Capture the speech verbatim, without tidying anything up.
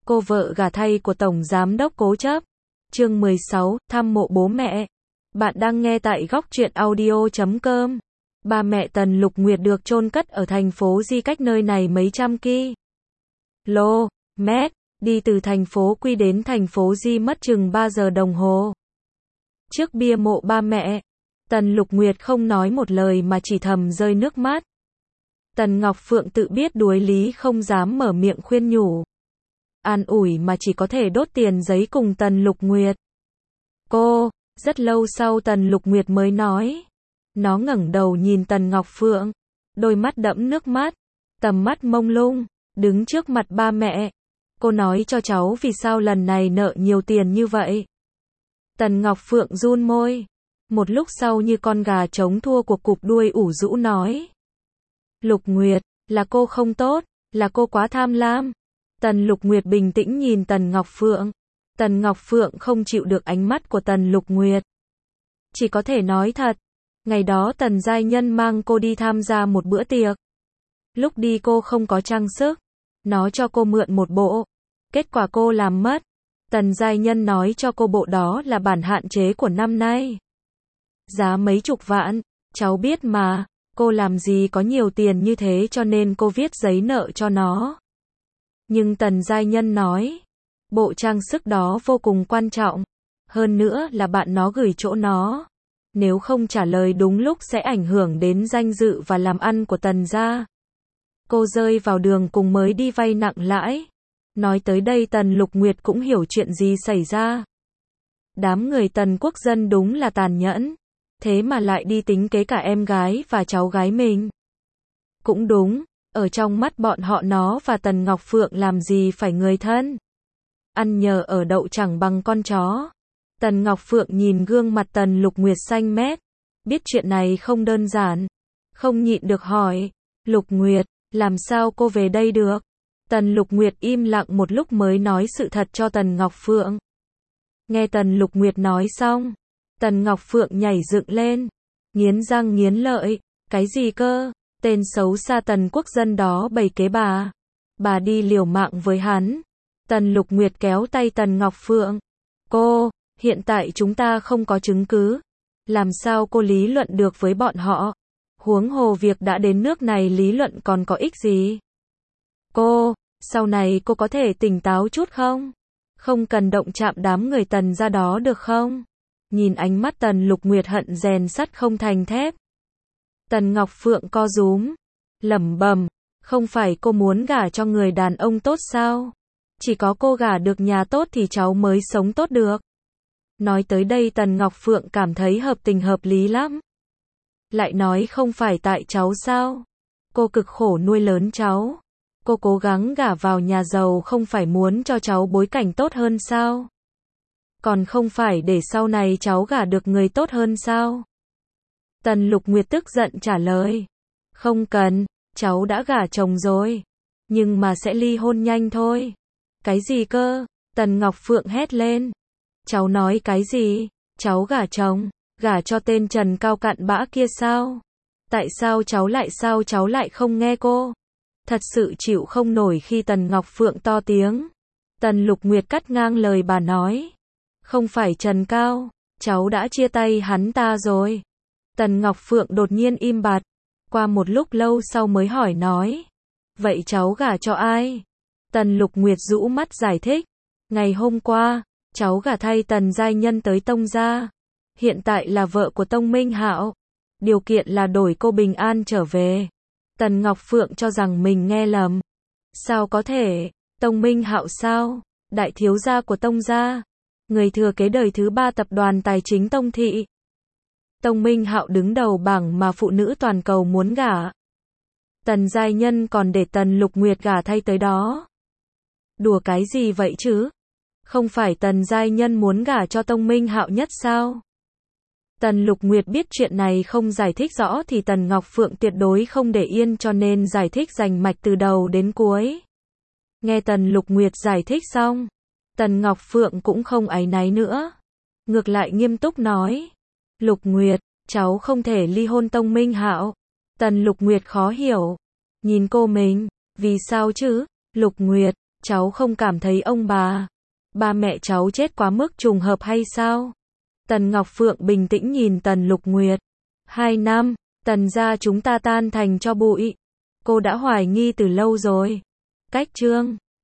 cô vợ gả thay của Tổng Giám đốc Cố Chấp. Chương mười sáu, thăm mộ bố mẹ. Bạn đang nghe tại góc truyện audio chấm com. Ba mẹ Tần Lục Nguyệt được chôn cất ở thành phố Di cách nơi này mấy trăm ki lô mét, đi từ thành phố Quy đến thành phố Di mất chừng ba giờ đồng hồ. Trước bia mộ ba mẹ, Tần Lục Nguyệt không nói một lời mà chỉ thầm rơi nước mắt. Tần Ngọc Phượng tự biết đuối lý không dám mở miệng khuyên nhủ. An ủi mà chỉ có thể đốt tiền giấy cùng Tần Lục Nguyệt. Cô, rất lâu sau Tần Lục Nguyệt mới nói. Nó ngẩng đầu nhìn Tần Ngọc Phượng, đôi mắt đẫm nước mắt, tầm mắt mông lung, đứng trước mặt ba mẹ. Cô nói cho cháu vì sao lần này nợ nhiều tiền như vậy. Tần Ngọc Phượng run môi. Một lúc sau như con gà trống thua cuộc cụp đuôi ủ rũ nói. Lục Nguyệt, là cô không tốt, là cô quá tham lam. Tần Lục Nguyệt bình tĩnh nhìn Tần Ngọc Phượng. Tần Ngọc Phượng không chịu được ánh mắt của Tần Lục Nguyệt. Chỉ có thể nói thật. Ngày đó Tần Giai Nhân mang cô đi tham gia một bữa tiệc. Lúc đi cô không có trang sức. Nó cho cô mượn một bộ. Kết quả cô làm mất. Tần Giai Nhân nói cho cô bộ đó là bản hạn chế của năm nay. Giá mấy chục vạn. Cháu biết mà. Cô làm gì có nhiều tiền như thế cho nên cô viết giấy nợ cho nó. Nhưng Tần Giai Nhân nói. Bộ trang sức đó vô cùng quan trọng. Hơn nữa là bạn nó gửi chỗ nó. Nếu không trả lời đúng lúc sẽ ảnh hưởng đến danh dự và làm ăn của Tần gia. Cô rơi vào đường cùng mới đi vay nặng lãi. Nói tới đây Tần Lục Nguyệt cũng hiểu chuyện gì xảy ra. Đám người Tần Quốc dân đúng là tàn nhẫn. Thế mà lại đi tính kế cả em gái và cháu gái mình. Cũng đúng, ở trong mắt bọn họ nó và Tần Ngọc Phượng làm gì phải người thân. Ăn nhờ ở đậu chẳng bằng con chó. Tần Ngọc Phượng nhìn gương mặt Tần Lục Nguyệt xanh mét. Biết chuyện này không đơn giản. Không nhịn được hỏi. Lục Nguyệt, làm sao cô về đây được? Tần Lục Nguyệt im lặng một lúc mới nói sự thật cho Tần Ngọc Phượng. Nghe Tần Lục Nguyệt nói xong. Tần Ngọc Phượng nhảy dựng lên. Nghiến răng nghiến lợi. Cái gì cơ? Tên xấu xa Tần Quốc dân đó bày kế bà. Bà đi liều mạng với hắn. Tần Lục Nguyệt kéo tay Tần Ngọc Phượng. Cô, hiện tại chúng ta không có chứng cứ. Làm sao cô lý luận được với bọn họ? Huống hồ việc đã đến nước này lý luận còn có ích gì? Cô, sau này cô có thể tỉnh táo chút không? Không cần động chạm đám người Tần ra đó được không? Nhìn ánh mắt Tần Lục Nguyệt hận rèn sắt không thành thép. Tần Ngọc Phượng co rúm, lẩm bẩm, không phải cô muốn gả cho người đàn ông tốt sao? Chỉ có cô gả được nhà tốt thì cháu mới sống tốt được. Nói tới đây Tần Ngọc Phượng cảm thấy hợp tình hợp lý lắm. Lại nói không phải tại cháu sao? Cô cực khổ nuôi lớn cháu. Cô cố gắng gả vào nhà giàu không phải muốn cho cháu bối cảnh tốt hơn sao? Còn không phải để sau này cháu gả được người tốt hơn sao? Tần Lục Nguyệt tức giận trả lời. Không cần, cháu đã gả chồng rồi. Nhưng mà sẽ ly hôn nhanh thôi. Cái gì cơ? Tần Ngọc Phượng hét lên. Cháu nói cái gì? Cháu gả chồng? Gả cho tên Trần Cao cặn bã kia sao? Tại sao cháu lại sao cháu lại không nghe cô? Thật sự chịu không nổi khi Tần Ngọc Phượng to tiếng. Tần Lục Nguyệt cắt ngang lời bà nói. Không phải Trần Cao, cháu đã chia tay hắn ta rồi. Tần Ngọc Phượng đột nhiên im bặt. Qua một lúc lâu sau mới hỏi nói. Vậy cháu gả cho ai? Tần Lục Nguyệt rũ mắt giải thích. Ngày hôm qua, cháu gả thay Tần Giai Nhân tới Tông gia. Hiện tại là vợ của Tông Minh Hạo. Điều kiện là đổi cô bình an trở về. Tần Ngọc Phượng cho rằng mình nghe lầm. Sao có thể? Tông Minh Hạo sao? Đại thiếu gia của Tông gia. Người thừa kế đời thứ ba tập đoàn tài chính Tông thị. Tông Minh Hạo đứng đầu bảng mà phụ nữ toàn cầu muốn gả. Tần Giai Nhân còn để Tần Lục Nguyệt gả thay tới đó. Đùa cái gì vậy chứ? Không phải Tần Giai Nhân muốn gả cho Tông Minh Hạo nhất sao? Tần Lục Nguyệt biết chuyện này không giải thích rõ thì Tần Ngọc Phượng tuyệt đối không để yên cho nên giải thích rành mạch từ đầu đến cuối. Nghe Tần Lục Nguyệt giải thích xong, Tần Ngọc Phượng cũng không áy náy nữa. Ngược lại nghiêm túc nói. Lục Nguyệt, cháu không thể ly hôn Tông Minh Hạo. Tần Lục Nguyệt khó hiểu. Nhìn cô mình, vì sao chứ? Lục Nguyệt, cháu không cảm thấy ông bà, ba mẹ cháu chết quá mức trùng hợp hay sao? Tần Ngọc Phượng bình tĩnh nhìn Tần Lục Nguyệt. Hai năm, Tần gia chúng ta tan thành tro bụi. Cô đã hoài nghi từ lâu rồi. Cách chương